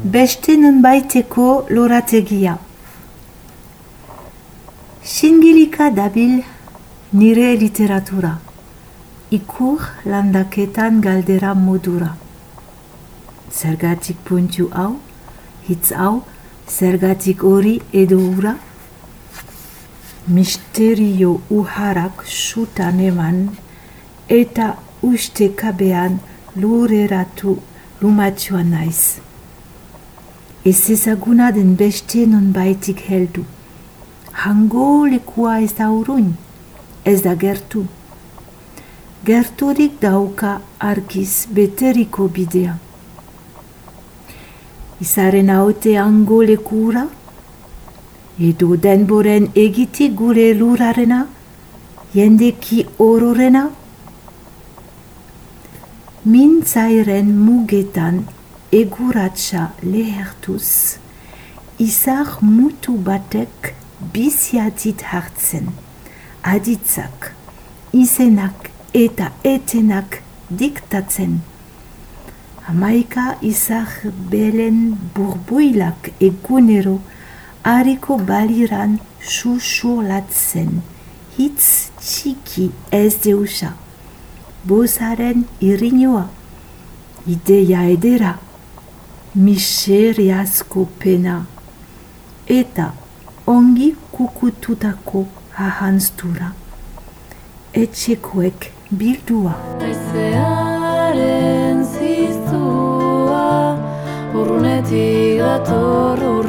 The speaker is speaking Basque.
beste nonbaiteko lorategia. Singilika dabil nire literatura, ikur landaketan galdera modura. Zergatik puntu hau, hitz hau, zergatik hori edo hura? Misterio uharak sutan eman eta ustekabean lureratu lumatxua naiz. Ez ezaguna den beste nonbaitik heldu. Hango lekua ez da urruin, ez da gertu. Gerturik dauka argiz beteriko bidea. Izaren haute hango lekura, edo denboren egiti gure lurarena, jendeki ororena. Min zairen mugetan eguratsa lehertuz, izar mutu batek biziatit hartzen, aditzak, izenak eta etenak diktatzen. Hamaika izar belen burbuilak egunero hariko baliran susurlatzen, hitz txiki ez deusa, bozaren irinoa, ideia edera, miseriazko pena, eta ongi kukututako ahanztura, etxekoek bildua. Haizearen ziztua, urrunetik dator